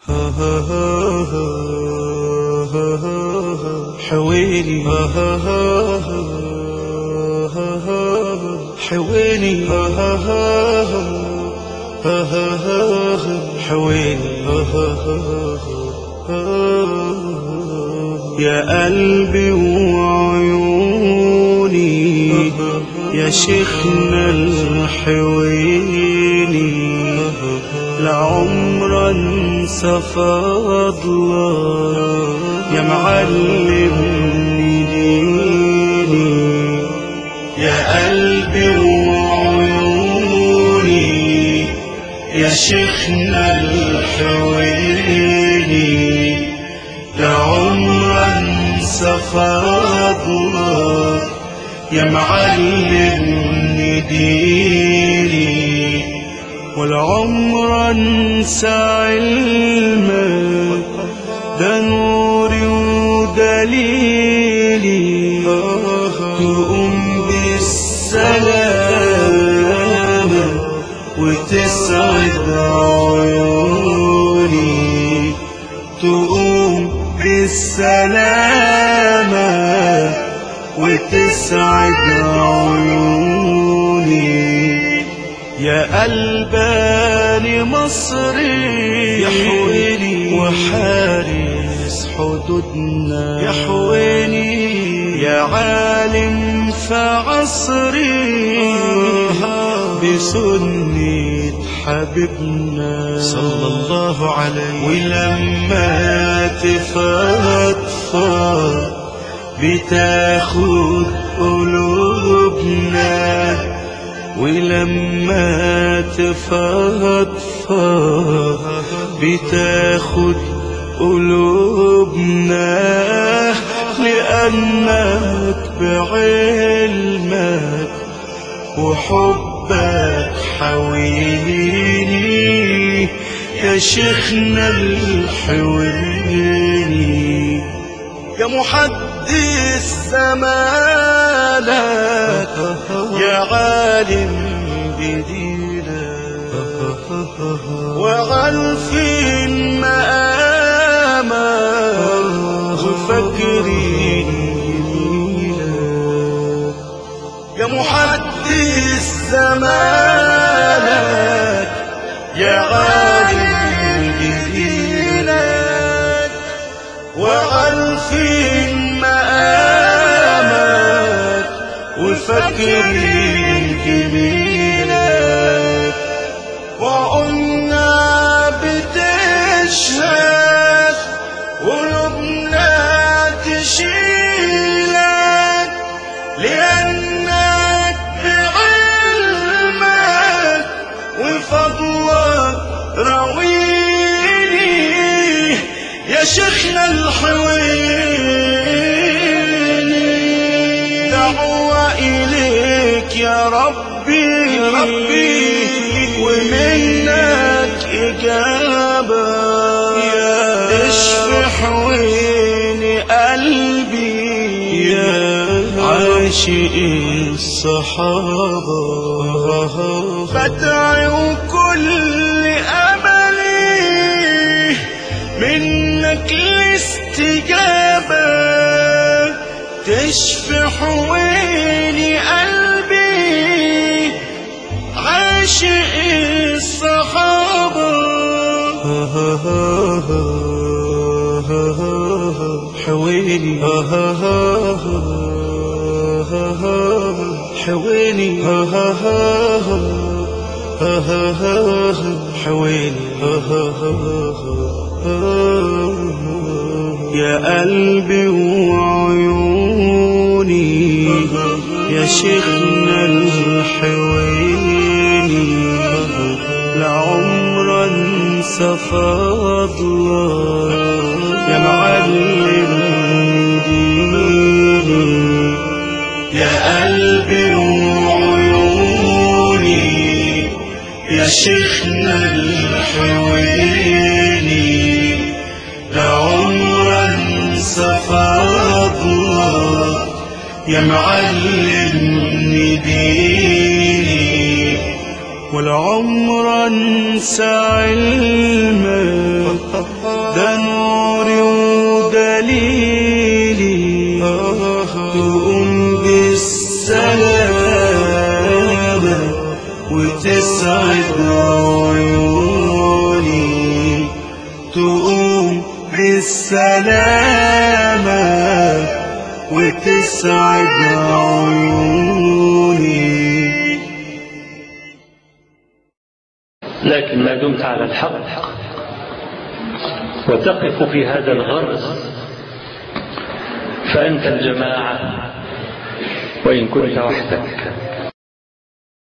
حويني حويني حويني يا قلبي وعيوني يا شيخنا الحويني لعمر انسى فضلك يا معلمني ديني يا قلبي وعيوني يا شيخنا الحويني لعمر انسى فضلك يا معلمني ديني والعمر انسى علمك ده نوري ودليلي تقوم بالسلامة وتسعد عيوني تقوم بالسلامة وتسعد عيوني يا قلباني مصري يا حويني وحارس حدودنا يا حويني يا عالم في عصري بسنة حبيبنا صلى الله عليه ولما تفضفض بتاخد قلوبنا ولما تفضفض بتاخد قلوبنا لأنك بعلمك وحبك حويني يا شيخنا الحويني يا محدث زمانك يا عالم بدينك وعارفين مقامك وفاكرين جميلك يا محدث زمانك يا عالم بدينك وعارفين مقامك وفاكرين جميلك وقلنا بتشهد قلوبنا تشيلك لأنك بعلمك وفضلك رويني يا شيخنا الحويني دعوة إليك يا ربي ومنك إجابة اشفي حويني قلبي يا عاشق الصحابة بدعي وكل أملي منك الاستجابة تشفي حويني قلبي عاشق الصحابة حويني حويني حويني يا قلبي وعيوني يا شيخنا الحويني لعمر انسى فضلك يا معلم ديني يا قلبي وعيوني يا شيخنا الحويني لعمر انسى فضلك يا معلمني ديني والعمر انسى علمك تسعد عيوني تقوم بالسلامة وتسعد عيوني. لكن ما دمت على الحق وتقف في هذا الغرس فأنت الجماعة وإن كنت وحدك.